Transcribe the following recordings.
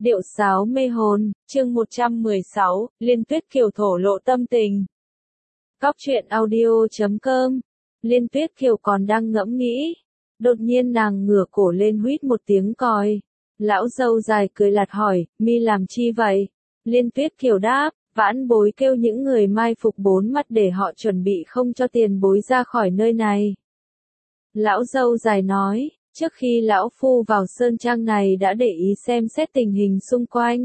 Điệu sáo mê hồn, chương 116, Liên Tuyết Kiều thổ lộ tâm tình. Góc truyện audio.com. Liên Tuyết Kiều còn đang ngẫm nghĩ. Đột nhiên nàng ngửa cổ lên huýt một tiếng còi. Lão dâu dài cười lạt hỏi, mi làm chi vậy? Liên Tuyết Kiều đáp, vãn bối kêu những người mai phục bốn mắt để họ chuẩn bị không cho tiền bối ra khỏi nơi này. Lão dâu dài nói, trước khi lão phu vào sơn trang này đã để ý xem xét tình hình xung quanh.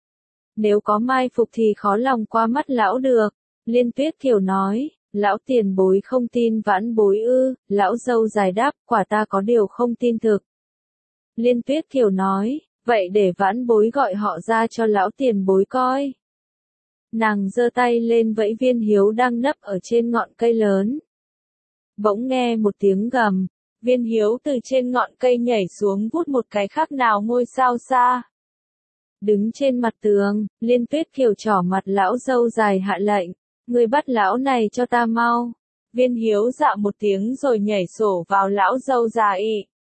Nếu có mai phục thì khó lòng qua mắt lão được. Liên Tuyết Kiều nói, lão tiền bối không tin vãn bối ư? Lão dâu dài đáp, quả ta có điều không tin thực. Liên Tuyết Kiều nói, vậy để vãn bối gọi họ ra cho lão tiền bối coi. Nàng giơ tay lên vẫy Viên Hiếu đang nấp ở trên ngọn cây lớn. Bỗng nghe một tiếng gầm. Viên Hiếu từ trên ngọn cây nhảy xuống vút một cái khác nào ngôi sao xa. Đứng trên mặt tường, Liên Tuyết Kiều trỏ mặt lão dâu dài hạ lệnh, người bắt lão này cho ta mau. Viên Hiếu dạ một tiếng rồi nhảy sổ vào lão dâu dài.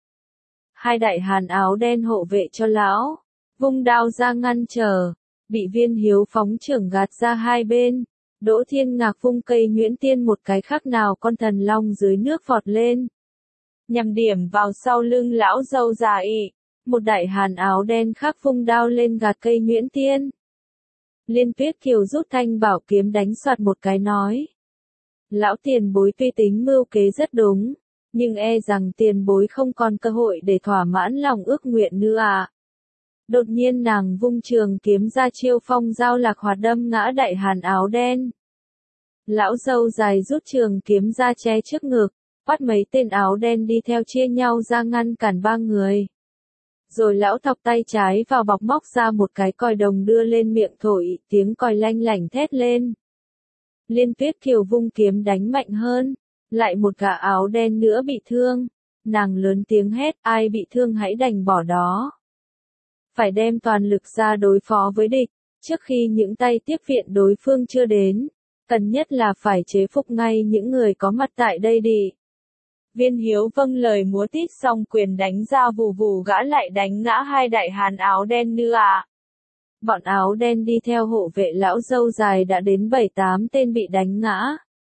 Hai đại hàn áo đen hộ vệ cho lão, vung đao ra ngăn trở, bị Viên Hiếu phóng chưởng gạt ra hai bên. Đỗ Thiên Ngạc vung cây nhuyễn tiên một cái khác nào con thần long dưới nước vọt lên. Nhằm điểm vào sau lưng lão dâu dài. Một đại hàn áo đen khác vung đao lên gạt cây nhuyễn tiên. Liên Tuyết Kiều rút thanh bảo kiếm đánh soạt một cái nói. Lão tiền bối tuy tính mưu kế rất đúng, nhưng e rằng tiền bối không còn cơ hội để thỏa mãn lòng ước nguyện nữa à. Đột nhiên nàng vung trường kiếm ra chiêu phong giao lạc hoạt đâm ngã đại hàn áo đen. Lão dâu dài rút trường kiếm ra che trước ngực, bắt mấy tên áo đen đi theo chia nhau ra ngăn cản ba người. Rồi lão thọc tay trái vào bọc móc ra một cái còi đồng đưa lên miệng thổi, tiếng còi lanh lảnh thét lên. Liên Tuyết Kiều vung kiếm đánh mạnh hơn, lại một gã áo đen nữa bị thương. Nàng lớn tiếng hét, ai bị thương hãy đành bỏ đó. Phải đem toàn lực ra đối phó với địch, trước khi những tay tiếp viện đối phương chưa đến. Cần nhất là phải chế phục ngay những người có mặt tại đây đi. Viên Hiếu vâng lời múa tít xong quyền đánh ra vù vù gã lại đánh ngã hai đại hàn áo đen nữa à. Bọn áo đen đi theo hộ vệ lão dâu dài đã đến 7-8 tên bị đánh ngã.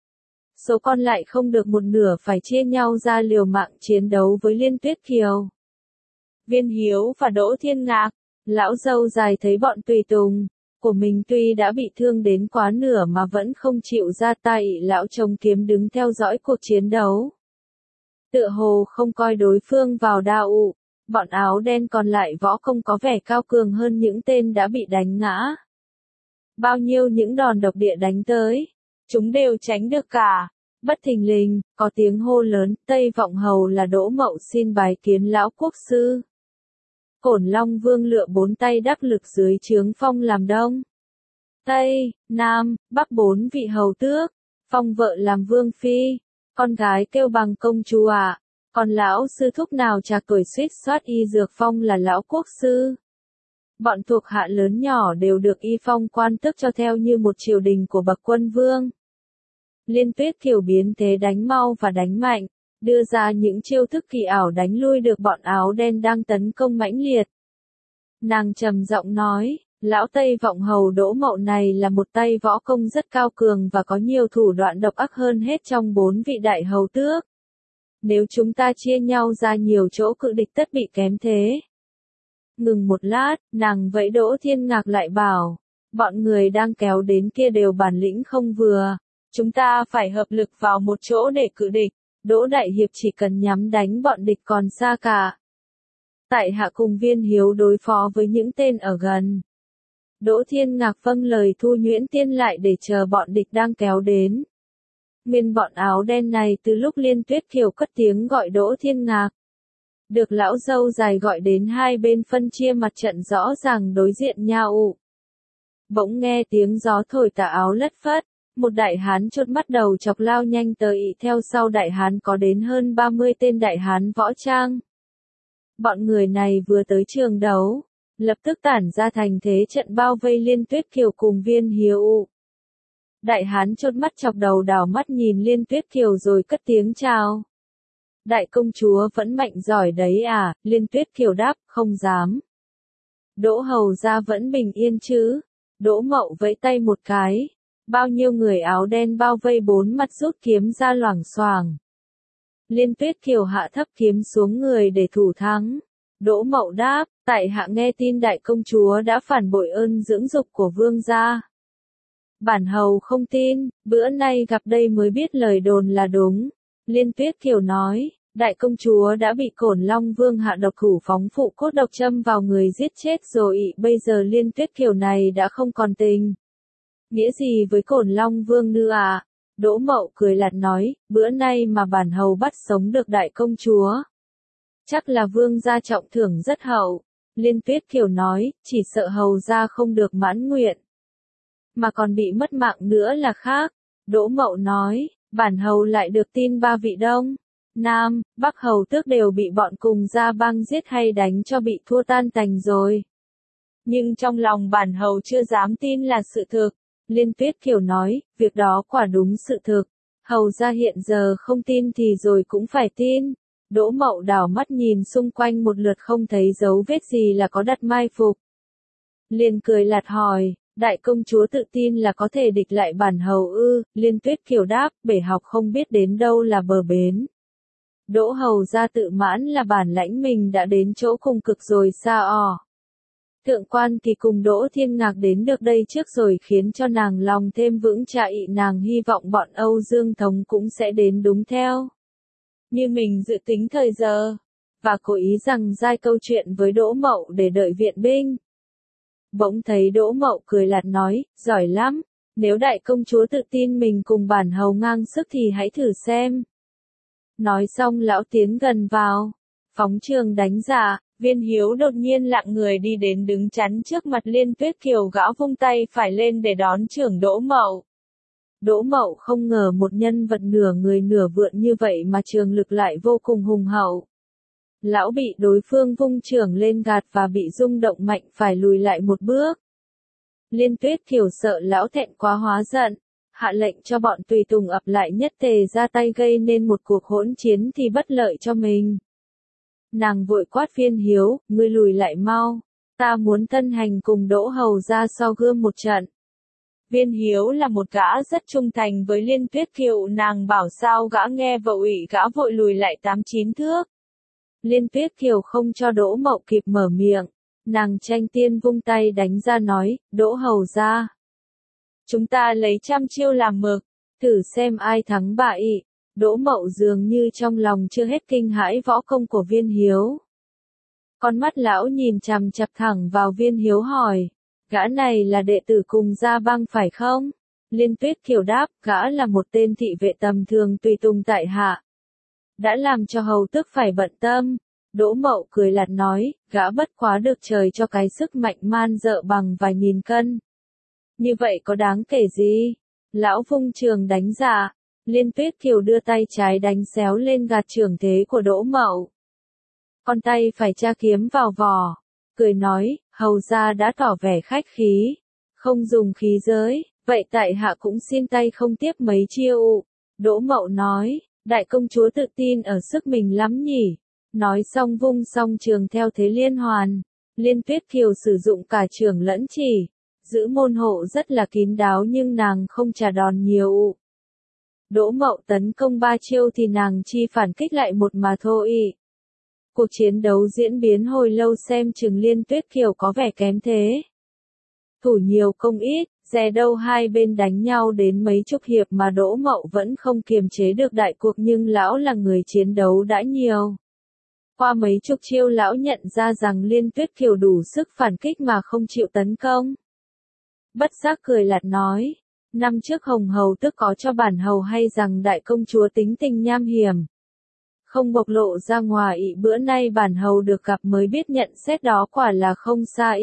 Số còn lại không được một nửa phải chia nhau ra liều mạng chiến đấu với Liên Tuyết Kiều. Viên Hiếu và Đỗ Thiên Ngạc, lão dâu dài thấy bọn tùy tùng của mình tuy đã bị thương đến quá nửa mà vẫn không chịu ra tay, lão chống kiếm đứng theo dõi cuộc chiến đấu. Tựa hồ không coi đối phương vào đạo, bọn áo đen còn lại võ công có vẻ cao cường hơn những tên đã bị đánh ngã. Bao nhiêu những đòn độc địa đánh tới, chúng đều tránh được cả. Bất thình lình, có tiếng hô lớn, Tây Vọng Hầu là Đỗ Mậu xin bái kiến lão quốc sư. Cổn Long Vương lựa bốn tay đắc lực dưới trướng phong làm đông, Tây, Nam, Bắc bốn vị hầu tước, phong vợ làm vương phi, con gái kêu bằng công chúa ạ. Còn lão sư thúc nào trạc tuổi suýt soát y dược phong là lão quốc sư. Bọn thuộc hạ lớn nhỏ đều được y phong quan tước cho theo như một triều đình của bậc quân vương. Liên Tuyết Kiều biến thế đánh mau và đánh mạnh, đưa ra những chiêu thức kỳ ảo đánh lui được bọn áo đen đang tấn công mãnh liệt. Nàng trầm giọng nói, lão Tây Vọng Hầu Đỗ Mậu này là một tay võ công rất cao cường và có nhiều thủ đoạn độc ác hơn hết trong bốn vị đại hầu tước. Nếu chúng ta chia nhau ra nhiều chỗ cự địch tất bị kém thế. Ngừng một lát, nàng vẫy Đỗ Thiên Ngạc lại bảo, bọn người đang kéo đến kia đều bản lĩnh không vừa. Chúng ta phải hợp lực vào một chỗ để cự địch, Đỗ Đại Hiệp chỉ cần nhắm đánh bọn địch còn xa cả. Tại hạ cùng Viên Hiếu đối phó với những tên ở gần. Đỗ Thiên Ngạc vâng lời thu nhuyễn tiên lại để chờ bọn địch đang kéo đến. Nguyên bọn áo đen này từ lúc Liên Tuyết Kiều cất tiếng gọi Đỗ Thiên Ngạc. Được lão dâu dài gọi đến hai bên phân chia mặt trận rõ ràng đối diện nhau. Bỗng nghe tiếng gió thổi tà áo lất phất. Một đại hán chốt mắt đầu chọc lao nhanh tới, theo sau đại hán có đến hơn 30 tên đại hán võ trang. Bọn người này vừa tới trường đấu, lập tức tản ra thành thế trận bao vây Liên Tuyết Kiều cùng Viên Hiếu. Đại hán chốt mắt chọc đầu đảo mắt nhìn Liên Tuyết Kiều rồi cất tiếng chào. Đại công chúa vẫn mạnh giỏi đấy à? Liên Tuyết Kiều đáp, không dám. Đỗ hầu gia vẫn bình yên chứ? Đỗ Mậu vẫy tay một cái. Bao nhiêu người áo đen bao vây bốn mặt rút kiếm ra loảng xoảng. Liên Tuyết Kiều hạ thấp kiếm xuống người để thủ thắng. Đỗ Mậu đáp, tại hạ nghe tin đại công chúa đã phản bội ơn dưỡng dục của vương gia. Bản hầu không tin, bữa nay gặp đây mới biết lời đồn là đúng. Liên Tuyết Kiều nói, đại công chúa đã bị Cổn Long Vương hạ độc thủ phóng phụ cốt độc châm vào người giết chết rồi, bây giờ Liên Tuyết Kiều này đã không còn tình. Nghĩa gì với Cổn Long Vương nữa à? Đỗ Mậu cười lạt nói, bữa nay mà bản hầu bắt sống được đại công chúa. Chắc là vương gia trọng thưởng rất hậu. Liên Tuyết Kiều nói, chỉ sợ hầu gia không được mãn nguyện. Mà còn bị mất mạng nữa là khác. Đỗ Mậu nói, bản hầu lại được tin ba vị Đông, Nam, Bắc hầu tước đều bị bọn cùng gia bang giết hay đánh cho bị thua tan tành rồi. Nhưng trong lòng bản hầu chưa dám tin là sự thực. Liên Tuyết Kiều nói, việc đó quả đúng sự thực. Hầu gia hiện giờ không tin thì rồi cũng phải tin. Đỗ Mậu đảo mắt nhìn xung quanh một lượt không thấy dấu vết gì là có đặt mai phục. Liền cười lạt hỏi, đại công chúa tự tin là có thể địch lại bản hầu ư? Liên Tuyết Kiều đáp, bể học không biết đến đâu là bờ bến. Đỗ hầu gia tự mãn là bản lãnh mình đã đến chỗ cùng cực rồi sao ò. Thượng quan Kỳ cùng Đỗ Thiên Ngạc đến được đây trước rồi khiến cho nàng lòng thêm vững chãi, nàng hy vọng bọn Âu Dương Thống cũng sẽ đến đúng theo. Như mình dự tính thời giờ, và cố ý rằng giai câu chuyện với Đỗ Mậu để đợi viện binh. Bỗng thấy Đỗ Mậu cười lạt nói, giỏi lắm, nếu đại công chúa tự tin mình cùng bản hầu ngang sức thì hãy thử xem. Nói xong lão tiến gần vào, phóng trường đánh giả. Viên Hiếu đột nhiên lặng người đi đến đứng chắn trước mặt Liên Tuyết Kiều, gã vung tay phải lên để đón chưởng Đỗ Mậu. Đỗ Mậu không ngờ một nhân vật nửa người nửa vượn như vậy mà trường lực lại vô cùng hùng hậu. Lão bị đối phương vung chưởng lên gạt và bị rung động mạnh phải lùi lại một bước. Liên Tuyết Kiều sợ lão thẹn quá hóa giận, hạ lệnh cho bọn tùy tùng ập lại nhất tề ra tay gây nên một cuộc hỗn chiến thì bất lợi cho mình. Nàng vội quát Viên Hiếu, ngươi lùi lại mau, ta muốn thân hành cùng Đỗ hầu ra so gươm một trận. Viên Hiếu là một gã rất trung thành với Liên Tuyết Kiều, nàng bảo sao gã nghe vậy gã vội lùi lại 8-9 thước. Liên Tuyết Kiều không cho Đỗ Mậu kịp mở miệng, nàng tranh tiên vung tay đánh ra nói, Đỗ hầu ra. Chúng ta lấy trăm chiêu làm mực, thử xem ai thắng bại. Đỗ Mậu dường như trong lòng chưa hết kinh hãi võ công của Viên Hiếu. Con mắt lão nhìn chằm chằm thẳng vào Viên Hiếu hỏi, gã này là đệ tử cùng gia bang phải không? Liên Tuyết Kiều đáp, gã là một tên thị vệ tầm thường tùy tùng tại hạ. Đã làm cho hầu tước phải bận tâm. Đỗ Mậu cười lạt nói, gã bất quá được trời cho cái sức mạnh man dợ bằng vài nghìn cân. Như vậy có đáng kể gì? Lão vung trường đánh giả. Liên Tuyết Kiều đưa tay trái đánh xéo lên gạt chưởng thế của Đỗ Mậu. Con tay phải tra kiếm vào vỏ, cười nói, hầu gia đã tỏ vẻ khách khí, không dùng khí giới, vậy tại hạ cũng xin tay không tiếp mấy chiêu. Đỗ Mậu nói, đại công chúa tự tin ở sức mình lắm nhỉ. Nói xong vung song trường theo thế liên hoàn. Liên Tuyết Kiều sử dụng cả chưởng lẫn chỉ, giữ môn hộ rất là kín đáo nhưng nàng không trả đòn nhiều. Đỗ Mậu tấn công 3 chiêu thì nàng chi phản kích lại một mà thôi. Cuộc chiến đấu diễn biến hồi lâu xem chừng Liên Tuyết Kiều có vẻ kém thế. Thủ nhiều công ít, dè đâu hai bên đánh nhau đến mấy chục hiệp mà Đỗ Mậu vẫn không kiềm chế được đại cuộc, nhưng lão là người chiến đấu đã nhiều. Qua mấy chục chiêu lão nhận ra rằng Liên Tuyết Kiều đủ sức phản kích mà không chịu tấn công. Bất giác cười lạt nói. Năm trước Hồng Hầu Tước có cho bản hầu hay rằng đại công chúa tính tình nham hiểm. Không bộc lộ ra ngoài, bữa nay bản hầu được gặp mới biết nhận xét đó quả là không sai.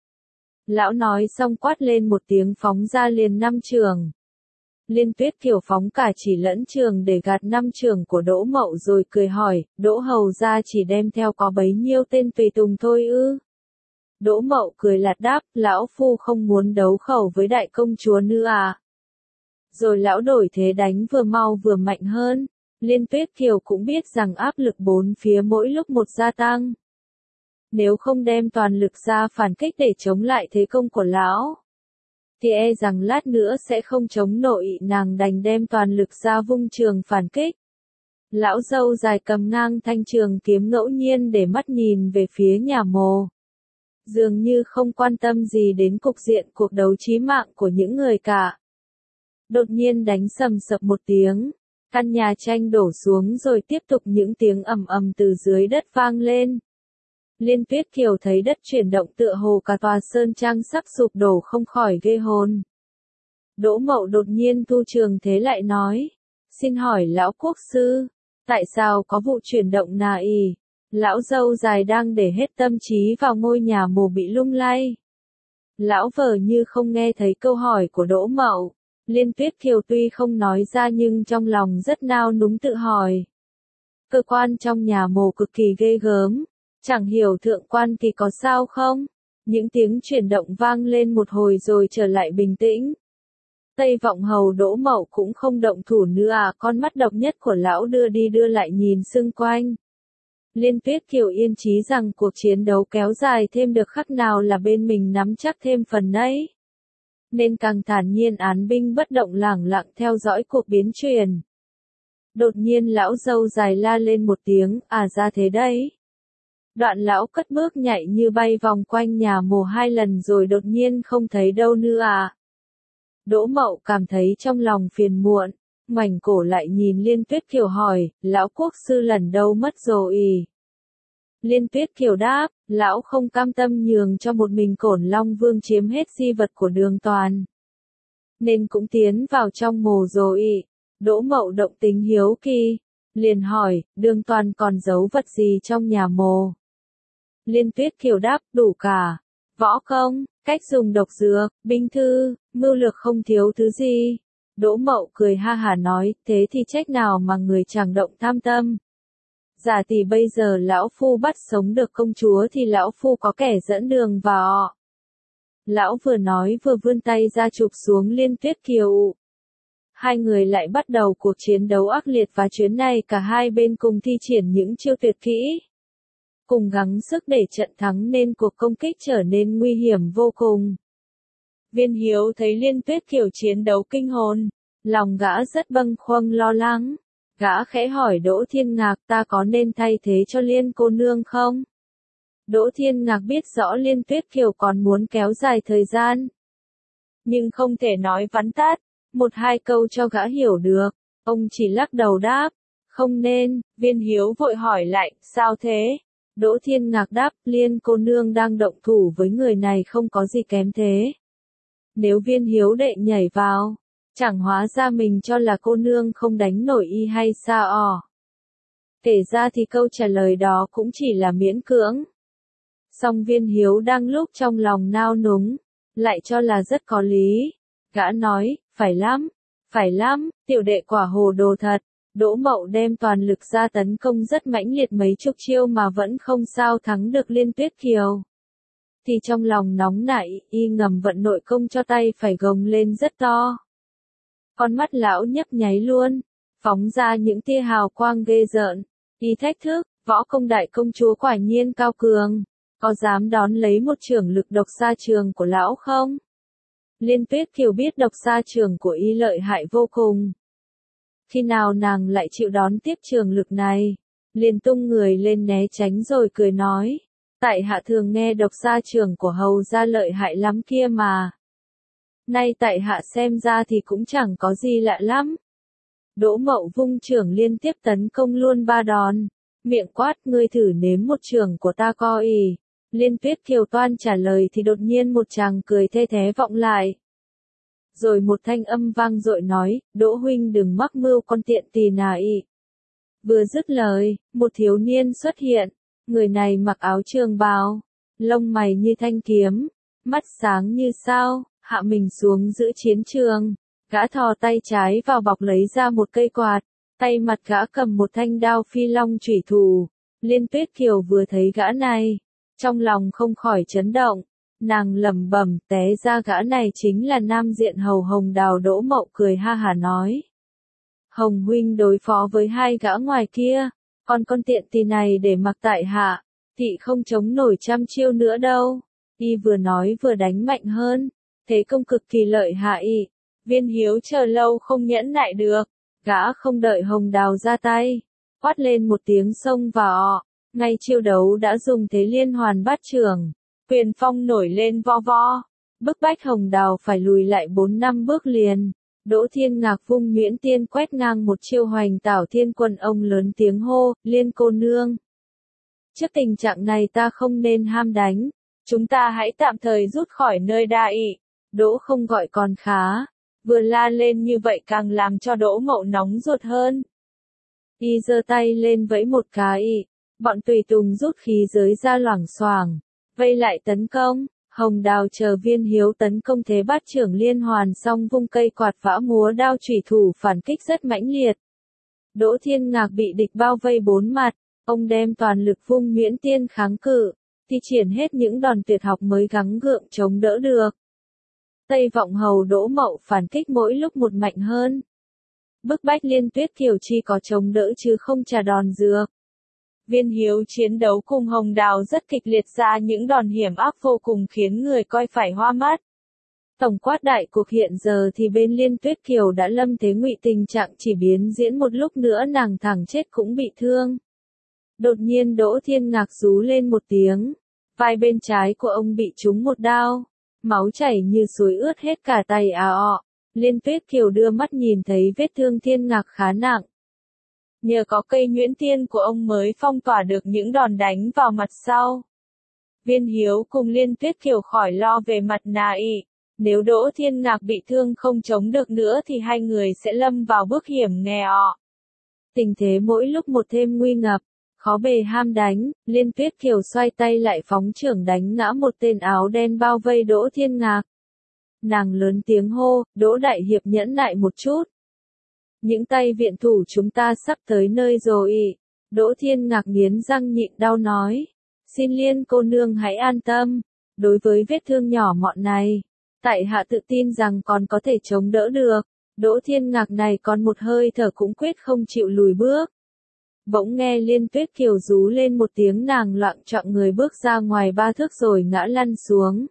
Lão nói xong quát lên một tiếng phóng ra liền 5 chưởng. Liên Tuyết Kiều phóng cả chỉ lẫn trường để gạt 5 chưởng của Đỗ Mậu rồi cười hỏi, Đỗ hầu ra chỉ đem theo có bấy nhiêu tên tùy tùng thôi ư? Đỗ Mậu cười lạt đáp, lão phu không muốn đấu khẩu với đại công chúa nữa à. Rồi lão đổi thế đánh vừa mau vừa mạnh hơn. Liên Tuyết Kiều cũng biết rằng áp lực bốn phía mỗi lúc một gia tăng. Nếu không đem toàn lực ra phản kích để chống lại thế công của lão, thì e rằng lát nữa sẽ không chống nổi, nàng đành đem toàn lực ra vung trường phản kích. Lão dâu dài cầm ngang thanh trường kiếm ngẫu nhiên để mắt nhìn về phía nhà Mồ. Dường như không quan tâm gì đến cục diện cuộc đấu chí mạng của những người cả. Đột nhiên đánh sầm sập một tiếng, căn nhà tranh đổ xuống rồi tiếp tục những tiếng ầm ầm từ dưới đất vang lên. Liên Tuyết Kiều thấy đất chuyển động tựa hồ cả tòa sơn trang sắp sụp đổ không khỏi ghê hồn. Đỗ Mậu đột nhiên thu trường thế lại nói, xin hỏi lão quốc sư, tại sao có vụ chuyển động nà ì? Lão dâu dài đang để hết tâm trí vào ngôi nhà Mồ bị lung lay. Lão vờ như không nghe thấy câu hỏi của Đỗ Mậu. Liên Tuyết Kiều tuy không nói ra nhưng trong lòng rất nao núng tự hỏi. Cơ quan trong nhà Mồ cực kỳ ghê gớm, chẳng hiểu thượng quan kỳ có sao không? Những tiếng chuyển động vang lên một hồi rồi trở lại bình tĩnh. Tây Vọng Hầu Đỗ Mậu cũng không động thủ nữa à, con mắt độc nhất của lão đưa đi đưa lại nhìn xung quanh. Liên Tuyết Kiều yên chí rằng cuộc chiến đấu kéo dài thêm được khắc nào là bên mình nắm chắc thêm phần ấy. Nên càng thản nhiên án binh bất động lẳng lặng theo dõi cuộc biến chuyển. Đột nhiên lão dâu dài la lên một tiếng, à ra thế đấy. Đoạn lão cất bước nhảy như bay vòng quanh nhà Mồ 2 lần rồi đột nhiên không thấy đâu nữa à. Đỗ Mậu cảm thấy trong lòng phiền muộn, ngoảnh cổ lại nhìn Liên Tuyết Kiều hỏi, lão quốc sư lần đâu mất rồi? Liên Tuyết Kiều đáp, lão không cam tâm nhường cho một mình Cổn Long Vương chiếm hết di vật của Đường Toàn, nên cũng tiến vào trong Mồ rồi. Đỗ Mậu động tính hiếu kỳ, liền hỏi, Đường Toàn còn giấu vật gì trong nhà Mồ? Liên Tuyết Kiều đáp, đủ cả, võ công, cách dùng độc dược, binh thư, mưu lược không thiếu thứ gì. Đỗ Mậu cười ha hả nói, thế thì trách nào mà người chẳng động tham tâm. Giả tỷ bây giờ lão phu bắt sống được công chúa thì lão phu có kẻ dẫn đường vào. Lão vừa nói vừa vươn tay ra chụp xuống Liên Tuyết Kiều. Hai người lại bắt đầu cuộc chiến đấu ác liệt và chuyến này cả hai bên cùng thi triển những chiêu tuyệt kỹ. Cùng gắng sức để trận thắng nên cuộc công kích trở nên nguy hiểm vô cùng. Viên Hiếu thấy Liên Tuyết Kiều chiến đấu kinh hồn, lòng gã rất bâng khuâng lo lắng. Gã khẽ hỏi Đỗ Thiên Ngạc, ta có nên thay thế cho Liên cô nương không? Đỗ Thiên Ngạc biết rõ Liên Tuyết Kiều còn muốn kéo dài thời gian, nhưng không thể nói vắn tắt, một hai câu cho gã hiểu được. Ông chỉ lắc đầu đáp, không nên. Viên Hiếu vội hỏi lại, sao thế? Đỗ Thiên Ngạc đáp, Liên cô nương đang động thủ với người này không có gì kém thế. Nếu Viên Hiếu đệ nhảy vào, chẳng hóa ra mình cho là cô nương không đánh nổi y hay sao? Kể ra thì câu trả lời đó cũng chỉ là miễn cưỡng. Song Viên Hiếu đang lúc trong lòng nao núng, lại cho là rất có lý. Gã nói, phải lắm, tiểu đệ quả hồ đồ thật. Đỗ Mậu đem toàn lực ra tấn công rất mãnh liệt mấy chục chiêu mà vẫn không sao thắng được Liên Tuyết Kiều. Thì trong lòng nóng nảy, y ngầm vận nội công cho tay phải gồng lên rất to. Con mắt lão nhấp nháy luôn, phóng ra những tia hào quang ghê rợn. Y thách thức, võ công đại công chúa quả nhiên cao cường, có dám đón lấy một chưởng lực độc xa trường của lão không? Liên Tuyết Kiều biết độc xa trường của y lợi hại vô cùng. Khi nào nàng lại chịu đón tiếp trường lực này? Liền tung người lên né tránh rồi cười nói, tại hạ thường nghe độc xa trường của hầu gia lợi hại lắm kia mà. Nay tại hạ xem ra thì cũng chẳng có gì lạ lắm. Đỗ Mậu vung chưởng liên tiếp tấn công luôn 3 đòn, miệng quát, ngươi thử nếm một chưởng của ta coi. Liên Tuyết Kiều toan trả lời thì đột nhiên một chàng cười the thé vọng lại. Rồi một thanh âm vang dội nói, Đỗ huynh đừng mắc mưu con tiện tỳ nào. Vừa dứt lời, một thiếu niên xuất hiện, người này mặc áo trường bào, lông mày như thanh kiếm, mắt sáng như sao, hạ mình xuống giữa chiến trường. Gã thò tay trái vào bọc lấy ra một cây quạt, tay mặt gã cầm một thanh đao phi long chủy thủ. Liên Tuyết Kiều vừa thấy gã này, trong lòng không khỏi chấn động, nàng lẩm bẩm, té ra gã này chính là nam diện hầu Hồng Đào. Đỗ Mậu cười ha hả nói, Hồng huynh đối phó với hai gã ngoài kia, còn con tiện tỳ này để mặc tại hạ, thị không chống nổi trăm chiêu nữa đâu. Y vừa nói vừa đánh mạnh hơn, thế công cực kỳ lợi hại. Viên Hiếu chờ lâu không nhẫn nại được, gã không đợi Hồng Đào ra tay, quát lên một tiếng xông vào, ngay chiêu đấu đã dùng thế liên hoàn bát chưởng, quyền phong nổi lên vo vo, bức bách Hồng Đào phải lùi lại 4-5 bước liền. Đỗ Thiên Ngạc vung nhuyễn tiên quét ngang một chiêu hoành tảo thiên quân, ông lớn tiếng hô, Liên cô nương. Trước tình trạng này ta không nên ham đánh, chúng ta hãy tạm thời rút khỏi nơi đại. Đỗ không gọi còn khá, vừa la lên như vậy càng làm cho Đỗ Mậu nóng ruột hơn. Y giơ tay lên vẫy một cái, bọn tùy tùng rút khí giới ra loảng xoảng, vây lại tấn công. Hồng Đào chờ Viên Hiếu tấn công thế bát chưởng liên hoàn xong vung cây quạt vã múa đao chủy thủ phản kích rất mãnh liệt. Đỗ Thiên Ngạc bị địch bao vây bốn mặt, ông đem toàn lực vung nhuyễn tiên kháng cự, thi triển hết những đòn tuyệt học mới gắng gượng chống đỡ được. Tây Vọng Hầu Đỗ Mậu phản kích mỗi lúc một mạnh hơn. Bức bách Liên Tuyết Kiều chỉ có chống đỡ chứ không trả đòn dược. Viên Hiếu chiến đấu cùng Hồng Đào rất kịch liệt, ra những đòn hiểm ác vô cùng khiến người coi phải hoa mắt. Tổng quát đại cuộc hiện giờ thì bên Liên Tuyết Kiều đã lâm thế ngụy, tình trạng chỉ biến diễn một lúc nữa nàng thẳng chết cũng bị thương. Đột nhiên Đỗ Thiên Ngạc rú lên một tiếng, vai bên trái của ông bị trúng một đao, máu chảy như suối ướt hết cả tay áo. Liên Tuyết Kiều đưa mắt nhìn thấy vết thương Thiên Ngạc khá nặng. Nhờ có cây nhuyễn tiên của ông mới phong tỏa được những đòn đánh vào mặt sau. Viên Hiếu cùng Liên Tuyết Kiều khỏi lo về mặt nại. Nếu Đỗ Thiên Ngạc bị thương không chống được nữa thì hai người sẽ lâm vào bước hiểm nghèo. Tình thế mỗi lúc một thêm nguy ngập, khó bề ham đánh. Liên Tuyết Kiều xoay tay lại phóng chưởng đánh ngã một tên áo đen bao vây Đỗ Thiên Ngạc. Nàng lớn tiếng hô, Đỗ đại hiệp nhẫn nại một chút. Những tay viện thủ chúng ta sắp tới nơi rồi. Đỗ Thiên Ngạc nghiến răng nhịn đau nói, xin Liên cô nương hãy an tâm, đối với vết thương nhỏ mọn này, tại hạ tự tin rằng còn có thể chống đỡ được. Đỗ Thiên Ngạc này còn một hơi thở cũng quyết không chịu lùi bước. Bỗng nghe Liên Tuyết Kiều rú lên một tiếng, nàng loạng choạng người bước ra ngoài 3 thước rồi ngã lăn xuống.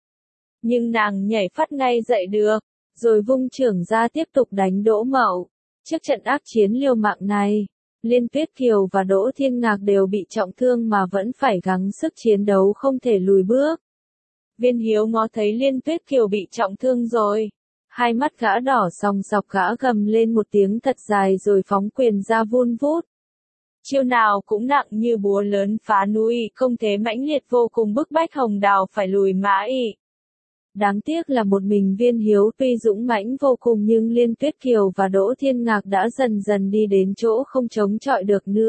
Nhưng nàng nhảy phát ngay dậy được, rồi vung chưởng ra tiếp tục đánh Đỗ Mậu. Trước trận ác chiến liều mạng này, Liên Tuyết Kiều và Đỗ Thiên Ngạc đều bị trọng thương mà vẫn phải gắng sức chiến đấu không thể lùi bước. Viên Hiếu ngó thấy Liên Tuyết Kiều bị trọng thương rồi, hai mắt gã đỏ sòng sọc, gã gầm lên một tiếng thật dài rồi phóng quyền ra vun vút. Chiêu nào cũng nặng như búa lớn phá núi, không thế mãnh liệt vô cùng bức bách Hồng Đào phải lùi mãi. Đáng tiếc là một mình Viên Hiếu tuy dũng mãnh vô cùng nhưng Liên Tuyết Kiều và Đỗ Thiên Ngạc đã dần dần đi đến chỗ không chống chọi được nữa.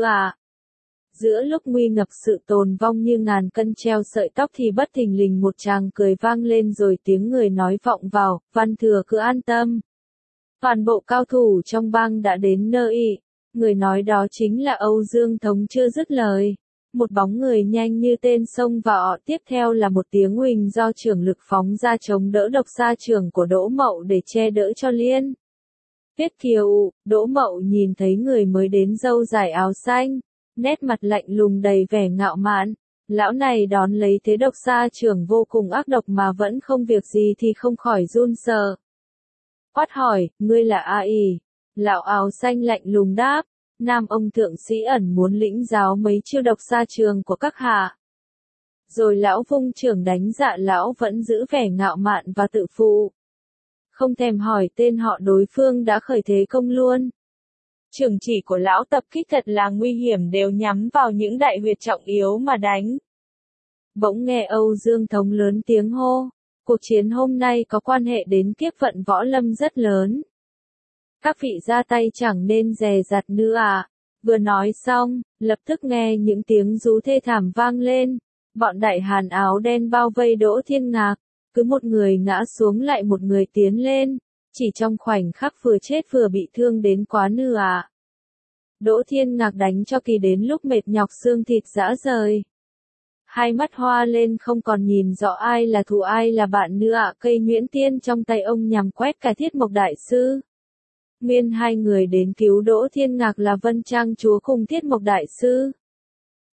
Giữa lúc nguy ngập sự tồn vong như ngàn cân treo sợi tóc thì bất thình lình một tràng cười vang lên rồi tiếng người nói vọng vào, Văn Thừa cứ an tâm. Toàn bộ cao thủ trong bang đã đến nơi. Người nói đó chính là Âu Dương Thống. Chưa dứt lời, một bóng người nhanh như tên xông vào, tiếp theo là một tiếng huỳnh do chưởng lực phóng ra chống đỡ độc xa chưởng của Đỗ Mậu để che đỡ cho Liên Tuyết Kiều. Đỗ Mậu nhìn thấy người mới đến râu dài áo xanh, nét mặt lạnh lùng đầy vẻ ngạo mạn. Lão này đón lấy thế độc xa chưởng vô cùng ác độc mà vẫn không việc gì thì không khỏi run sợ. Quát hỏi, ngươi là ai? Lão áo xanh lạnh lùng đáp, Nam ông thượng sĩ ẩn muốn lĩnh giáo mấy chiêu độc xa trường của các hạ. Rồi lão vung chưởng đánh dạ. Lão vẫn giữ vẻ ngạo mạn và tự phụ, không thèm hỏi tên họ đối phương đã khởi thế công luôn. Chưởng chỉ của lão tập kích thật là nguy hiểm, đều nhắm vào những đại huyệt trọng yếu mà đánh. Bỗng nghe Âu Dương Thống lớn tiếng hô, cuộc chiến hôm nay có quan hệ đến kiếp vận võ lâm rất lớn. Các vị ra tay chẳng nên dè dặt nữa à. Vừa nói xong, lập tức nghe những tiếng rú thê thảm vang lên. Bọn đại hàn áo đen bao vây Đỗ Thiên Ngạc, cứ một người ngã xuống lại một người tiến lên, chỉ trong khoảnh khắc vừa chết vừa bị thương đến quá nửa à. Đỗ Thiên Ngạc đánh cho kỳ đến lúc mệt nhọc xương thịt rã rời. Hai mắt hoa lên không còn nhìn rõ ai là thù ai là bạn nữa ạ. Cây nhuyễn tiên trong tay ông nhằm quét cả Thiết Mộc Đại Sư. Nguyên hai người đến cứu Đỗ Thiên Ngạc là Vân Trang Chúa cùng Thiết Mộc Đại Sư.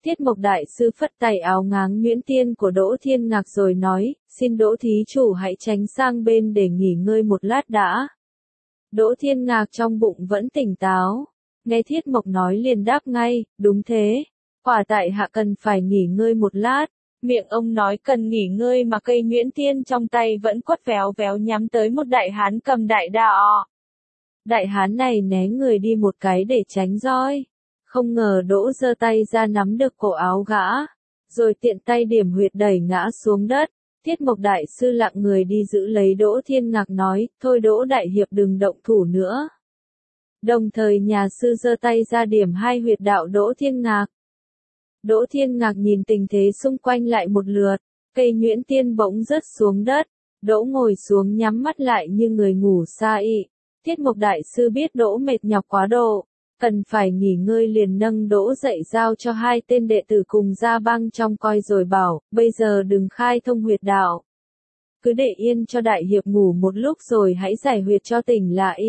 Tiết Mộc Đại Sư phất tay áo ngáng nhuyễn tiên của Đỗ Thiên Ngạc rồi nói, xin Đỗ thí chủ hãy tránh sang bên để nghỉ ngơi một lát đã. Đỗ Thiên Ngạc trong bụng vẫn tỉnh táo. Nghe Thiết Mộc nói liền đáp ngay, đúng thế. Quả tại hạ cần phải nghỉ ngơi một lát. Miệng ông nói cần nghỉ ngơi mà cây nhuyễn tiên trong tay vẫn quất véo véo nhắm tới một đại hán cầm đại đao. Đại hán này né người đi một cái để tránh roi. Không ngờ Đỗ giơ tay ra nắm được cổ áo gã. Rồi tiện tay điểm huyệt đẩy ngã xuống đất. Tiết Mộc Đại Sư lặng người đi giữ lấy Đỗ Thiên Ngạc nói, thôi Đỗ Đại Hiệp đừng động thủ nữa. Đồng thời nhà sư giơ tay ra điểm 2 huyệt đạo Đỗ Thiên Ngạc. Đỗ Thiên Ngạc nhìn tình thế xung quanh lại một lượt, cây nhuyễn tiên bỗng rớt xuống đất, Đỗ ngồi xuống nhắm mắt lại như người ngủ sa ị. Tiết Mộc Đại Sư biết Đỗ mệt nhọc quá độ, cần phải nghỉ ngơi liền nâng Đỗ dậy giao cho 2 tên đệ tử cùng ra băng trong coi rồi bảo, bây giờ đừng khai thông huyệt đạo. Cứ để yên cho Đại Hiệp ngủ một lúc rồi hãy giải huyệt cho tỉnh lại.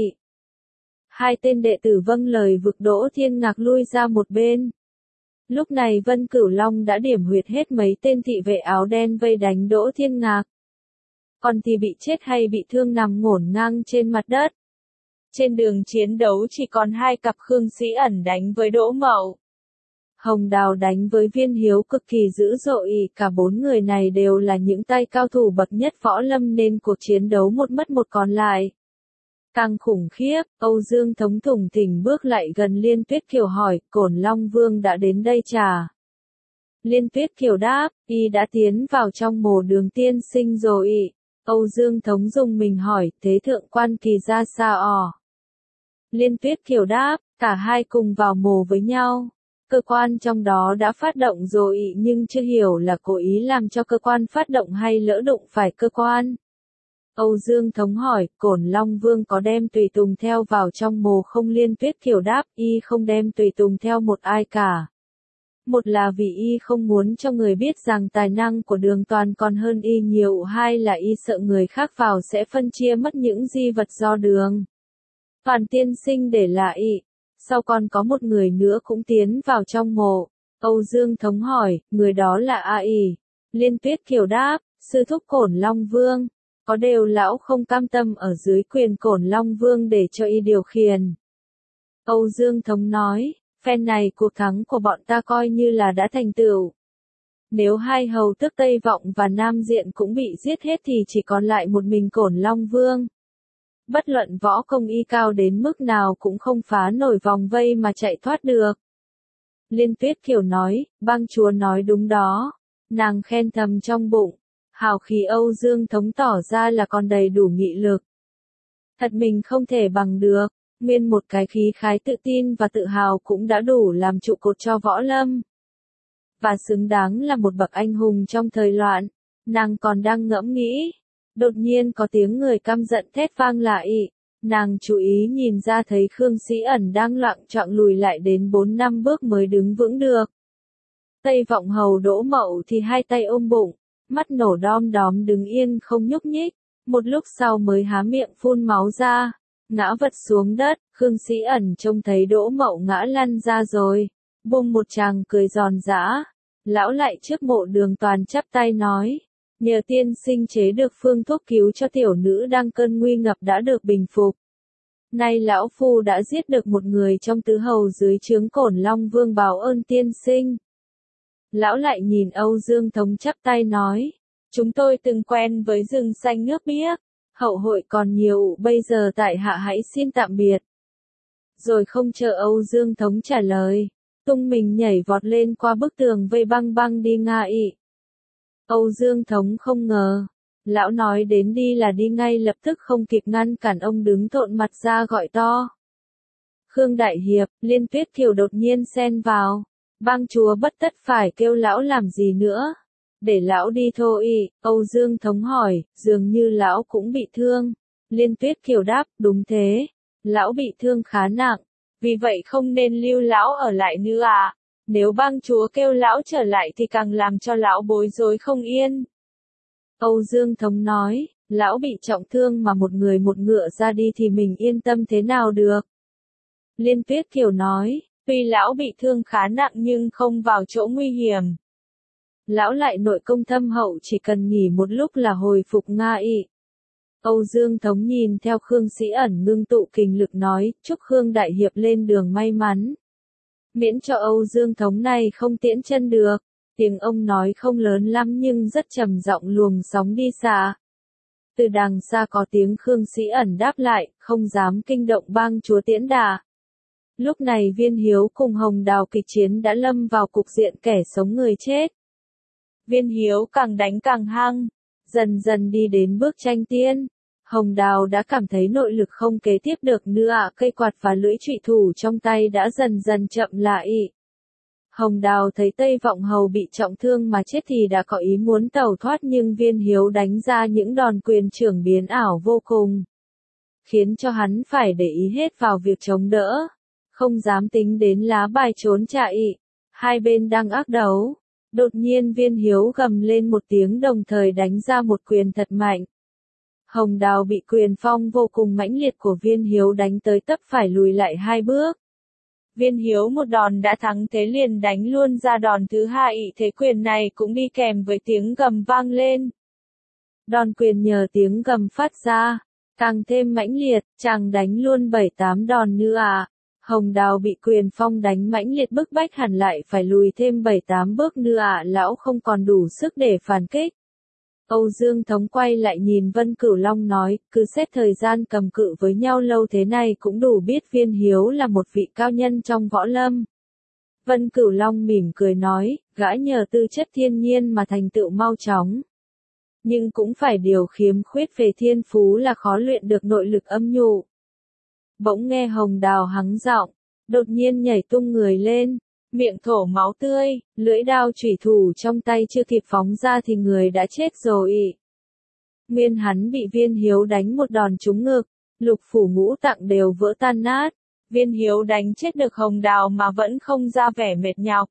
2 tên đệ tử vâng lời vực Đỗ Thiên Ngạc lui ra một bên. Lúc này Vân Cửu Long đã điểm huyệt hết mấy tên thị vệ áo đen vây đánh Đỗ Thiên Ngạc. Còn thì bị chết hay bị thương nằm ngổn ngang trên mặt đất. Trên đường chiến đấu chỉ còn 2 cặp Khương Sĩ Ẩn đánh với Đỗ Mậu. Hồng Đào đánh với Viên Hiếu cực kỳ dữ dội, cả 4 người này đều là những tay cao thủ bậc nhất võ lâm nên cuộc chiến đấu một mất một còn lại. Càng khủng khiếp, Âu Dương Thống thủng thỉnh bước lại gần Liên Tuyết Kiều hỏi, Cổn Long Vương đã đến đây chả? Liên Tuyết Kiều đáp, y đã tiến vào trong mồ Đường tiên sinh rồi. Âu Dương Thống dùng mình hỏi, thế thượng quan kỳ ra sao? Liên Tuyết Kiều đáp, cả hai cùng vào mồ với nhau. Cơ quan trong đó đã phát động rồi nhưng chưa hiểu là cố ý làm cho cơ quan phát động hay lỡ đụng phải cơ quan. Âu Dương Thống hỏi, Cổn Long Vương có đem tùy tùng theo vào trong mồ không? Liên Tuyết Kiều đáp, y không đem tùy tùng theo một ai cả. Một là vì y không muốn cho người biết rằng tài năng của Đường Toàn còn hơn y nhiều, hai là y sợ người khác vào sẽ phân chia mất những di vật do Đường Toàn tiên sinh để lại. Sau còn có một người nữa cũng tiến vào trong mộ. Âu Dương Thống hỏi, người đó là ai? Liên Tuyết Kiều đáp, sư thúc Cổn Long Vương. Có điều lão không cam tâm ở dưới quyền Cổn Long Vương để cho y điều khiển. Âu Dương Thống nói, phen này cuộc thắng của bọn ta coi như là đã thành tựu. Nếu 2 hầu tước Tây Vọng và Nam Diện cũng bị giết hết thì chỉ còn lại một mình Cổn Long Vương. Bất luận võ công y cao đến mức nào cũng không phá nổi vòng vây mà chạy thoát được. Liên Tuyết Kiều nói, băng chúa nói đúng đó. Nàng khen thầm trong bụng. Hào khí Âu Dương Thống tỏ ra là còn đầy đủ nghị lực. Thật mình không thể bằng được, nguyên một cái khí khái tự tin và tự hào cũng đã đủ làm trụ cột cho võ lâm. Và xứng đáng là một bậc anh hùng trong thời loạn, nàng còn đang ngẫm nghĩ. Đột nhiên có tiếng người căm giận thét vang lại, nàng chú ý nhìn ra thấy Khương Sĩ Ẩn đang loạng choạng lùi lại đến 4-5 bước mới đứng vững được. Tây Vọng hầu Đỗ Mậu thì 2 tay ôm bụng. Mắt nổ đom đóm đứng yên không nhúc nhích, một lúc sau mới há miệng phun máu ra, ngã vật xuống đất. Khương Sĩ Ẩn trông thấy Đỗ Mậu ngã lăn ra rồi, bùng một tràng cười giòn giã. Lão lại trước mộ Đường Toàn chắp tay nói, nhờ tiên sinh chế được phương thuốc cứu cho tiểu nữ đang cơn nguy ngập đã được bình phục. Nay lão phu đã giết được một người trong tứ hầu dưới trướng Cổn Long Vương, báo ơn tiên sinh. Lão lại nhìn Âu Dương Thống chắp tay nói, chúng tôi từng quen với rừng xanh nước biếc, hậu hội còn nhiều, bây giờ tại hạ hãy xin tạm biệt. Rồi không chờ Âu Dương Thống trả lời, tung mình nhảy vọt lên qua bức tường vây băng băng đi ngay. Âu Dương Thống không ngờ, lão nói đến đi là đi ngay, lập tức không kịp ngăn cản ông đứng thộn mặt ra gọi to. Khương Đại Hiệp, Liên Tuyết Kiều đột nhiên xen vào. Bang chúa bất tất phải kêu lão làm gì nữa. Để lão đi thôi. Âu Dương Thống hỏi, dường như lão cũng bị thương. Liên Tuyết Kiều đáp, đúng thế. Lão bị thương khá nặng. Vì vậy không nên lưu lão ở lại nữa à. Nếu bang chúa kêu lão trở lại thì càng làm cho lão bối rối không yên. Âu Dương Thống nói, lão bị trọng thương mà một người một ngựa ra đi thì mình yên tâm thế nào được. Liên Tuyết Kiều nói, Tuy lão bị thương khá nặng nhưng không vào chỗ nguy hiểm. Lão lại nội công thâm hậu, chỉ cần nghỉ một lúc là hồi phục ngay. Âu Dương Thống nhìn theo Khương Sĩ Ẩn ngưng tụ kình lực nói, chúc Khương Đại Hiệp lên đường may mắn. Miễn cho Âu Dương Thống này không tiễn chân được. Tiếng ông nói không lớn lắm nhưng rất trầm giọng luồng sóng đi xa. Từ đằng xa có tiếng Khương Sĩ Ẩn đáp lại, không dám kinh động bang chúa Tiễn Đà. Lúc này Viên Hiếu cùng Hồng Đào kịch chiến đã lâm vào cục diện kẻ sống người chết. Viên Hiếu càng đánh càng hăng, dần dần đi đến bước tranh tiên. Hồng Đào đã cảm thấy nội lực không kế tiếp được nữa, cây quạt và lưỡi trụy thủ trong tay đã dần dần chậm lại. Hồng Đào thấy Tây Vọng Hầu bị trọng thương mà chết thì đã có ý muốn tẩu thoát nhưng Viên Hiếu đánh ra những đòn quyền trưởng biến ảo vô cùng, khiến cho hắn phải để ý hết vào việc chống đỡ, không dám tính đến lá bài trốn chạy. Hai bên đang ác đấu, đột nhiên Viên Hiếu gầm lên một tiếng đồng thời đánh ra một quyền thật mạnh. Hồng Đào bị quyền phong vô cùng mãnh liệt của Viên Hiếu đánh tới tấp phải lùi lại 2 bước. Viên Hiếu một đòn đã thắng thế liền đánh luôn ra đòn thứ hai, thế quyền này cũng đi kèm với tiếng gầm vang lên. Đòn quyền nhờ tiếng gầm phát ra, càng thêm mãnh liệt, chàng đánh luôn 7-8 đòn nữa à. Hồng Đào bị quyền phong đánh mãnh liệt bức bách hẳn lại phải lùi thêm 7-8 bước nữa à, lão không còn đủ sức để phản kích. Âu Dương Thống quay lại nhìn Vân Cửu Long nói, cứ xét thời gian cầm cự với nhau lâu thế này cũng đủ biết Viên Hiếu là một vị cao nhân trong võ lâm. Vân Cửu Long mỉm cười nói, gã nhờ tư chất thiên nhiên mà thành tựu mau chóng. Nhưng cũng phải điều khiếm khuyết về thiên phú là khó luyện được nội lực âm nhu. Bỗng nghe Hồng Đào hắng giọng, đột nhiên nhảy tung người lên. Miệng thổ máu tươi, lưỡi đao chủy thủ trong tay chưa kịp phóng ra thì người đã chết rồi. Nguyên hắn bị Viên Hiếu đánh một đòn trúng ngực, lục phủ ngũ tạng đều vỡ tan nát. Viên Hiếu đánh chết được Hồng Đào mà vẫn không ra vẻ mệt nhọc.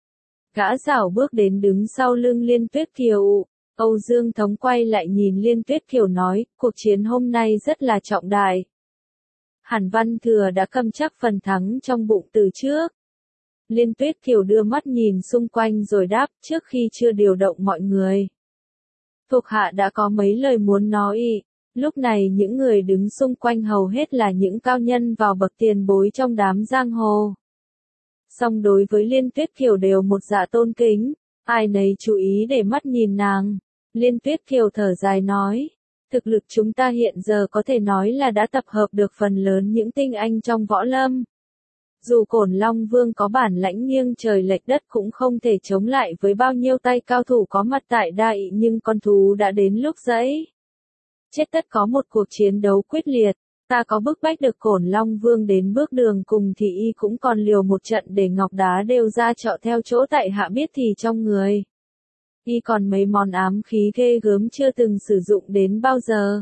Gã rảo bước đến đứng sau lưng Liên Tuyết Kiều. Âu Dương Thống quay lại nhìn Liên Tuyết Kiều nói, cuộc chiến hôm nay rất là trọng đại. Hàn Văn Thừa đã cầm chắc phần thắng trong bụng từ trước. Liên Tuyết Kiều đưa mắt nhìn xung quanh rồi đáp, trước khi chưa điều động mọi người. Thuộc hạ đã có mấy lời muốn nói. Lúc này những người đứng xung quanh hầu hết là những cao nhân vào bậc tiền bối trong đám giang hồ. Song đối với Liên Tuyết Kiều đều một dạ tôn kính, ai nấy chú ý để mắt nhìn nàng. Liên Tuyết Kiều thở dài nói, thực lực chúng ta hiện giờ có thể nói là đã tập hợp được phần lớn những tinh anh trong võ lâm. Dù Cổn Long Vương có bản lãnh nghiêng trời lệch đất cũng không thể chống lại với bao nhiêu tay cao thủ có mặt tại đại, nhưng con thú đã đến lúc giẫy. Chết tất có một cuộc chiến đấu quyết liệt, ta có bức bách được Cổn Long Vương đến bước đường cùng thì y cũng còn liều một trận để ngọc đá đều ra trọ theo chỗ tại hạ biết thì trong người. Y còn mấy món ám khí ghê gớm chưa từng sử dụng đến bao giờ.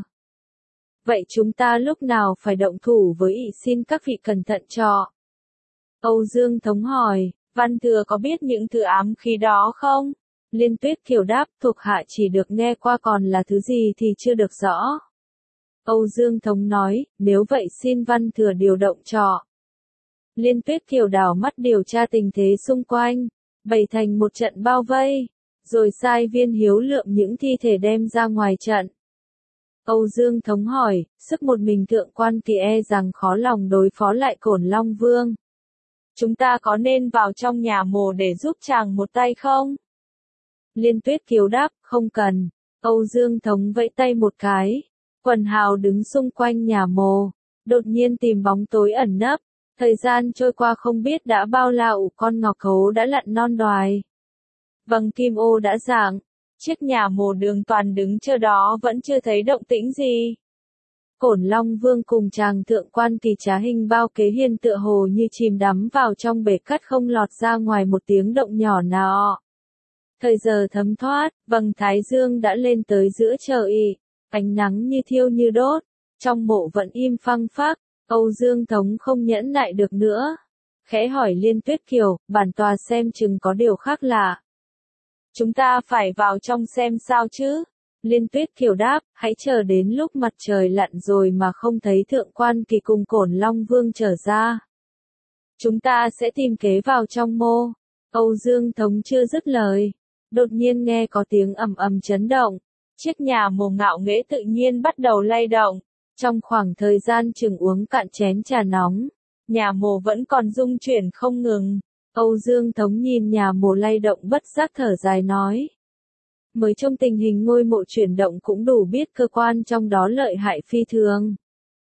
Vậy chúng ta lúc nào phải động thủ với y, xin các vị cẩn thận cho. Âu Dương Thống hỏi, Văn Thừa có biết những thứ ám khí đó không? Liên Tuyết Kiều đáp, thuộc hạ chỉ được nghe qua còn là thứ gì thì chưa được rõ. Âu Dương Thống nói, nếu vậy xin Văn Thừa điều động cho. Liên Tuyết Kiều đảo mắt điều tra tình thế xung quanh, bày thành một trận bao vây, rồi sai Viên Hiếu lượm những thi thể đem ra ngoài trận. Âu Dương Thống hỏi, sức một mình Thượng Quan Kỳ e rằng khó lòng đối phó lại Cổn Long Vương. Chúng ta có nên vào trong nhà mồ để giúp chàng một tay không? Liên Tuyết Kiều đáp, không cần. Âu Dương Thống vẫy tay một cái. Quần hào đứng xung quanh nhà mồ, đột nhiên tìm bóng tối ẩn nấp. Thời gian trôi qua không biết đã bao lâu, con ngọc khấu đã lặn non đoài. Vầng kim ô đã rạng, chiếc nhà mồ Đường Toàn đứng chờ đó vẫn chưa thấy động tĩnh gì. Cổn Long Vương cùng chàng Thượng Quan Kỳ trá hình bao kế hiên tựa hồ như chìm đắm vào trong bể cát không lọt ra ngoài một tiếng động nhỏ nào. Thời giờ thấm thoát, vầng thái dương đã lên tới giữa trời, ánh nắng như thiêu như đốt, trong mộ vẫn im phăng phắc. Âu Dương Thống không nhẫn nại được nữa, khẽ hỏi Liên Tuyết Kiều, bản tòa xem chừng có điều khác lạ. Chúng ta phải vào trong xem sao chứ? Liên Tuyết Kiều đáp, hãy chờ đến lúc mặt trời lặn rồi mà không thấy Thượng Quan Kỳ cùng Cổn Long Vương trở ra. chúng ta sẽ tìm kế vào trong mô. Âu Dương Thống chưa dứt lời. Đột nhiên nghe có tiếng ầm ầm chấn động. Chiếc nhà mồ ngạo nghễ tự nhiên bắt đầu lay động. Trong khoảng thời gian chừng uống cạn chén trà nóng, nhà mồ vẫn còn rung chuyển không ngừng. Âu Dương Thống nhìn nhà mồ lay động bất giác thở dài nói. Mới trong tình hình ngôi mộ chuyển động cũng đủ biết cơ quan trong đó lợi hại phi thường.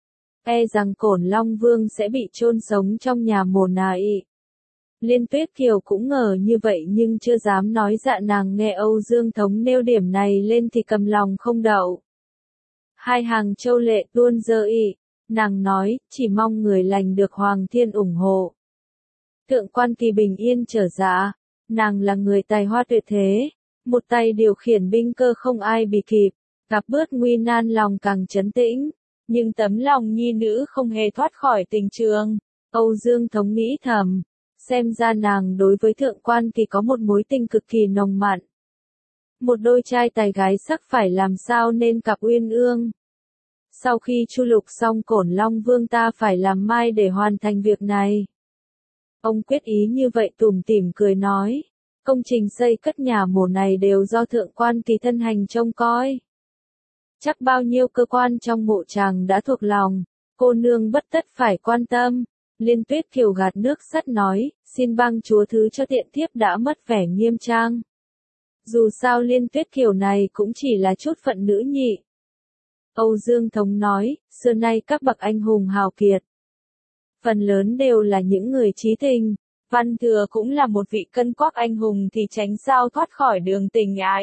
E rằng Cổn Long Vương sẽ bị chôn sống trong nhà mồ này. Liên Tuyết Kiều cũng ngờ như vậy nhưng chưa dám nói dạ, nàng nghe Âu Dương Thống nêu điểm này lên thì cầm lòng không đậu. Hai hàng châu lệ tuôn rơi, nàng nói, chỉ mong người lành được Hoàng Thiên ủng hộ. Thượng quan Kỳ bình yên trở dạ, nàng là người tài hoa tuyệt thế, một tay điều khiển binh cơ không ai bị kịp, gặp bớt nguy nan lòng càng trấn tĩnh, nhưng tấm lòng nhi nữ không hề thoát khỏi tình trường. Âu Dương Thống nghĩ thầm, xem ra nàng đối với Thượng quan Kỳ có một mối tình cực kỳ nồng mặn. Một đôi trai tài gái sắc phải làm sao nên cặp uyên ương. Sau khi chu lục xong Cổn Long Vương ta phải làm mai để hoàn thành việc này. Ông quyết ý như vậy, tủm tỉm cười nói, công trình xây cất nhà mồ này đều do Thượng quan Kỳ thân hành trông coi. Chắc bao nhiêu cơ quan trong mộ chàng đã thuộc lòng, cô nương bất tất phải quan tâm. Liên Tuyết Kiều gạt nước sắt nói, xin bang chúa thứ cho tiện thiếp đã mất vẻ nghiêm trang. Dù sao Liên Tuyết Kiều này cũng chỉ là chút phận nữ nhị. Âu Dương Thống nói, xưa nay các bậc anh hùng hào kiệt, phần lớn đều là những người trí tình. Văn Thừa cũng là một vị cân quắc anh hùng thì tránh sao thoát khỏi đường tình ái.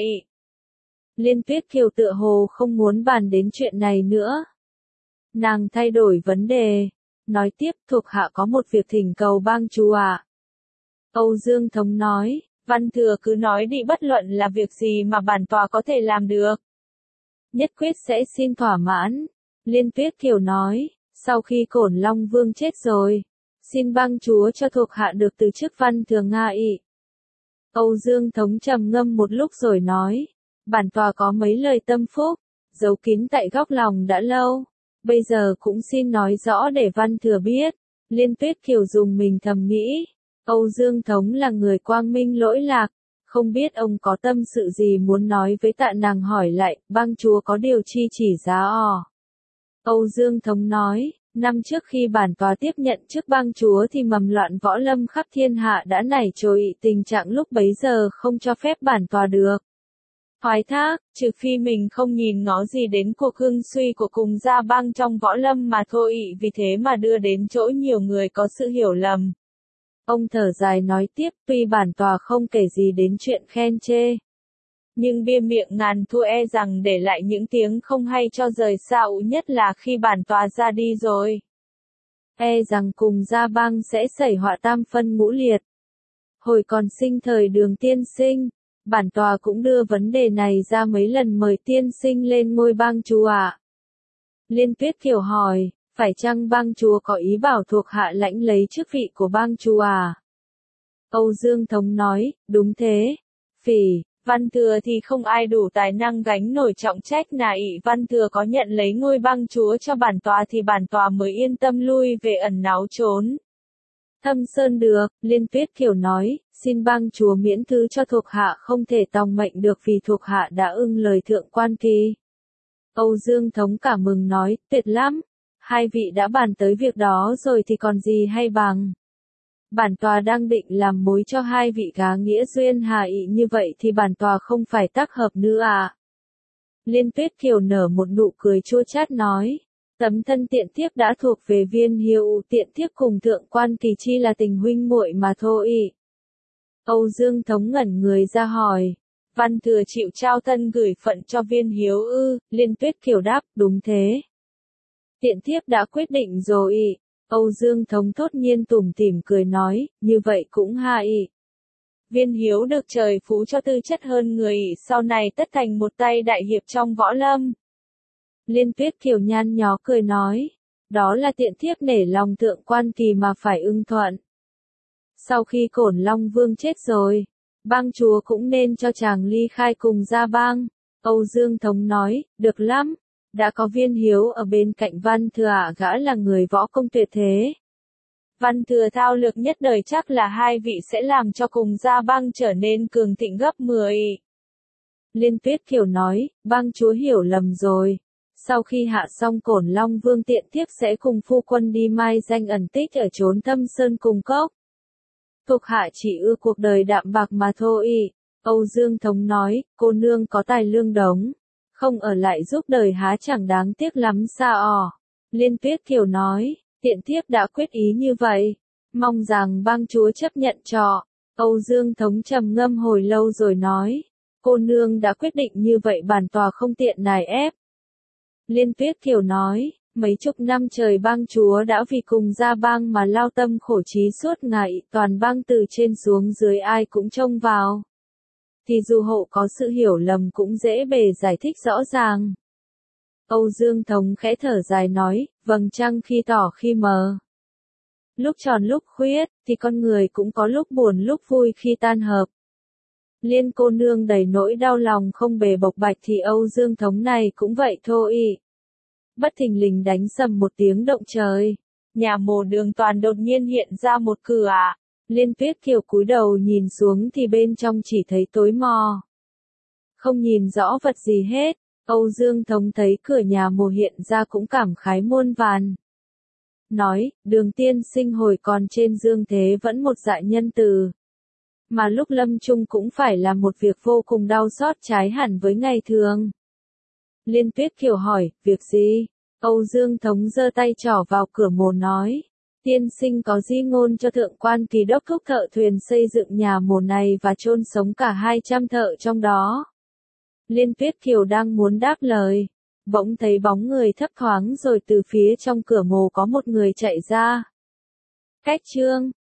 Liên Tuyết Kiều tựa hồ không muốn bàn đến chuyện này nữa. Nàng thay đổi vấn đề, nói tiếp, thuộc hạ có một việc thỉnh cầu bang chúa ạ. Âu Dương Thống nói, Văn Thừa cứ nói đi, bất luận là việc gì mà bản tòa có thể làm được, nhất quyết sẽ xin thỏa mãn. Liên Tuyết Kiều nói, sau khi Cổn Long Vương chết rồi, xin bang chúa cho thuộc hạ được từ chức Văn Thừa Nga ị. Âu Dương Thống trầm ngâm một lúc rồi nói, bản tòa có mấy lời tâm phúc, giấu kín tại góc lòng đã lâu, bây giờ cũng xin nói rõ để Văn Thừa biết. Liên Tuyết Kiều dùng mình thầm nghĩ, Âu Dương Thống là người quang minh lỗi lạc, không biết ông có tâm sự gì muốn nói với tạ. Nàng hỏi lại, bang chúa có điều chi chỉ giá ò. Âu Dương Thống nói, năm trước khi bản tòa tiếp nhận chức bang chúa thì mầm loạn võ lâm khắp thiên hạ đã nảy trồi, tình trạng lúc bấy giờ không cho phép bản tòa được thoái thác, trừ phi mình không nhìn ngó gì đến cuộc hưng suy của cùng gia bang trong võ lâm mà thôi, vì thế mà đưa đến chỗ nhiều người có sự hiểu lầm. Ông thở dài nói tiếp, tuy bản tòa không kể gì đến chuyện khen chê, nhưng bia miệng ngàn thua e rằng để lại những tiếng không hay cho rời sao, nhất là khi bản tòa ra đi rồi. E rằng cùng gia bang sẽ xảy họa tam phân ngũ liệt. Hồi còn sinh thời Đường tiên sinh, bản tòa cũng đưa vấn đề này ra mấy lần mời tiên sinh lên ngôi bang chúa ạ. Liên Tuyết Kiều hỏi, phải chăng bang chúa có ý bảo thuộc hạ lãnh lấy chức vị của bang chúa à? Âu Dương Thống nói, đúng thế. Phỉ, Văn Thừa thì không ai đủ tài năng gánh nổi trọng trách này. Văn Thừa có nhận lấy ngôi bang chúa cho bản tòa thì bản tòa mới yên tâm lui về ẩn náu trốn. Thâm Sơn được, Liên Tuyết Kiều nói, xin bang chúa miễn thứ cho thuộc hạ không thể tòng mệnh được vì thuộc hạ đã ưng lời Thượng quan Kỳ. Âu Dương Thống cảm mừng nói, tuyệt lắm, hai vị đã bàn tới việc đó rồi thì còn gì hay bằng. Bản tòa đang định làm mối cho hai vị gá nghĩa duyên hà ị như vậy thì bản tòa không phải tác hợp nữa à. Liên Tuyết Kiều nở một nụ cười chua chát nói, tấm thân tiện thiếp đã thuộc về Viên Hiếu, tiện thiếp cùng Thượng quan Kỳ chi là tình huynh muội mà thôi. Âu Dương Thống ngẩn người ra hỏi, Văn Thừa chịu trao thân gửi phận cho Viên Hiếu ư? Liên Tuyết Kiều đáp, đúng thế. Tiện thiếp đã quyết định rồi. Âu Dương Thống thốt nhiên tủm tỉm cười nói, như vậy cũng hay. Viên Hiếu được trời phú cho tư chất hơn người, sau này tất thành một tay đại hiệp trong võ lâm. Liên Tuyết Kiều nhăn nhó cười nói, đó là tiện thiếp nể lòng Thượng quan Kỳ mà phải ưng thuận. Sau khi Cổn Long Vương chết rồi, bang chúa cũng nên cho chàng ly khai cùng gia bang. Âu Dương Thống nói, được lắm, đã có Viên Hiếu ở bên cạnh Văn Thừa ạ, gã là người võ công tuyệt thế. Văn Thừa thao lược nhất đời chắc là hai vị sẽ làm cho cùng Gia Bang trở nên cường thịnh gấp 10. Liên Tuyết Kiều nói, bang chúa hiểu lầm rồi. Sau khi hạ xong Cổn Long Vương tiện tiếp sẽ cùng phu quân đi mai danh ẩn tích ở chốn Thâm Sơn cùng cốc. Thuộc hạ chỉ ưa cuộc đời đạm bạc mà thôi. Âu Dương Thống nói, cô nương có tài lương đống. Không ở lại giúp đời há chẳng đáng tiếc lắm sao? Liên Tuyết Kiều nói, tiện thiếp đã quyết ý như vậy. Mong rằng bang chúa chấp nhận cho. Âu Dương Thống trầm ngâm hồi lâu rồi nói, cô nương đã quyết định như vậy bản tòa không tiện nài ép. Liên Tuyết Kiều nói, mấy chục năm trời bang chúa đã vì cùng Gia Bang mà lao tâm khổ trí suốt ngày, toàn bang từ trên xuống dưới ai cũng trông vào. Thì dù hộ có sự hiểu lầm cũng dễ bề giải thích rõ ràng. Âu Dương Thống khẽ thở dài nói, vầng trăng khi tỏ khi mờ. Lúc tròn lúc khuyết, thì con người cũng có lúc buồn lúc vui khi tan hợp. Liên cô nương đầy nỗi đau lòng không bề bộc bạch thì Âu Dương Thống này cũng vậy thôi. Bất thình lình đánh sầm một tiếng động trời. Nhà mồ Đường Toàn đột nhiên hiện ra một cửa. Liên Tuyết Kiều cúi đầu nhìn xuống thì bên trong chỉ thấy tối mò. Không nhìn rõ vật gì hết. Âu Dương Thống thấy cửa nhà mồ hiện ra cũng cảm khái muôn vàn. Nói, Đường tiên sinh hồi còn trên dương thế vẫn một dạ nhân từ. Mà lúc lâm chung cũng phải là một việc vô cùng đau xót trái hẳn với ngày thường. Liên Tuyết Kiều hỏi, việc gì? Âu Dương Thống giơ tay trỏ vào cửa mồ nói, tiên sinh có di ngôn cho thượng quan kỳ đốc thúc thợ thuyền xây dựng nhà mồ này và chôn sống cả 200 thợ trong đó. Liên Tuyết Kiều đang muốn đáp lời, bỗng thấy bóng người thấp thoáng rồi từ phía trong cửa mồ có một người chạy ra. Cách chương